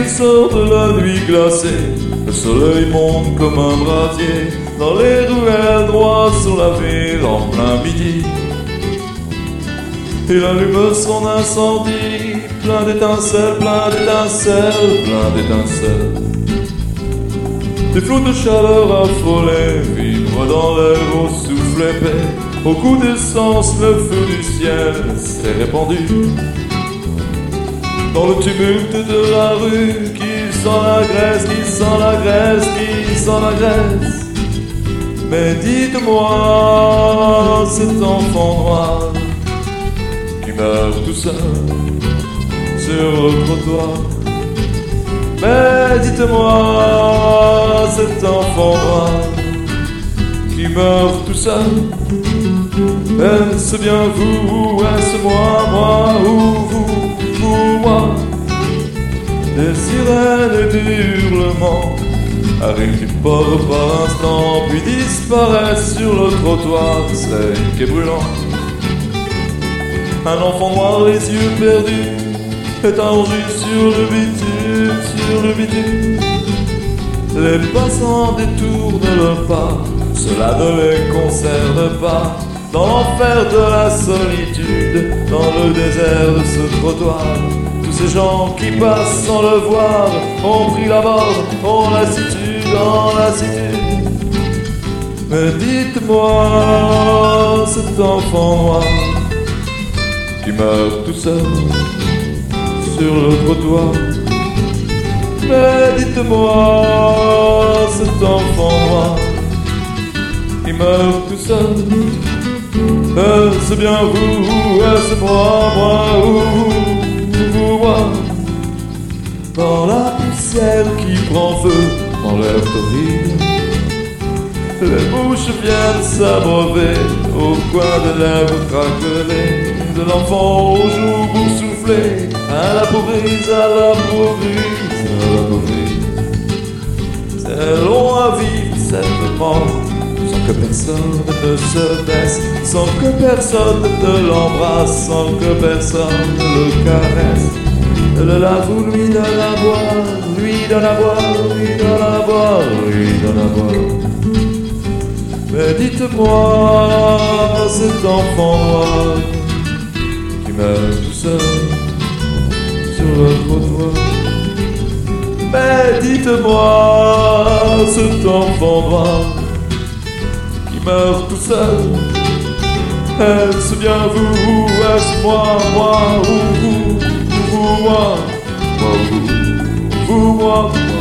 il sort de la nuit glacée. Le soleil monte comme un brasier dans les ruelles droit sur la ville en plein midi. Il allume son incendie, plein d'étincelles, plein d'étincelles, plein d'étincelles. Des flots de chaleur affolés vibrent dans l'air au souffle épais. Au coup d'essence, le feu du ciel s'est répandu. Dans le tumulte de la rue, qui sent la graisse, qui sent la graisse, qui sent la graisse. Mais dites-moi, cet enfant noir qui meurt tout seul sur le trottoir. Mais dites-moi, cet enfant noir qui meurt tout seul, est-ce bien vous ou est-ce moi ou vous ou moi? Des sirènes et des hurlements arrivent du port par instant, puis disparaissent sur le trottoir sec et brûlant. Un enfant noir, les yeux perdus, est allongé sur le bitume, sur le bitume. Les passants détournent le pas, cela ne les concerne pas. Dans l'enfer de la solitude, dans le désert de ce trottoir, tous ces gens qui passent sans le voir ont pris la mort en lassitude, en lassitude. Mais dites-moi, cet enfant noir qui meurt tout seul sur le trottoir. Mais dites-moi, cet enfant noir qui meurt tout seul, est-ce bien vous, est-ce moi ou moi? Dans la poussière qui prend feu, dans l'air torride, les bouches viennent s'abreuver au coin de lèvres craquelées de l'enfant aux joues boursouflées, à la pauvrise, à la pauvrise, à la pauvrise. C'est long à vivre cette mort, sans que personne ne se baisse, sans que personne ne l'embrasse, sans que personne ne le caresse. Le lave lui donne à boire, lui donne à boire, lui donne à boire, lui donne à boire. Mais dites-moi, cet enfant noir qui meurt tout seul sur le trottoir. Mais dites-moi, cet enfant noir qui meurt tout seul, est-ce bien vous, est-ce moi ou vous moi, vous, moi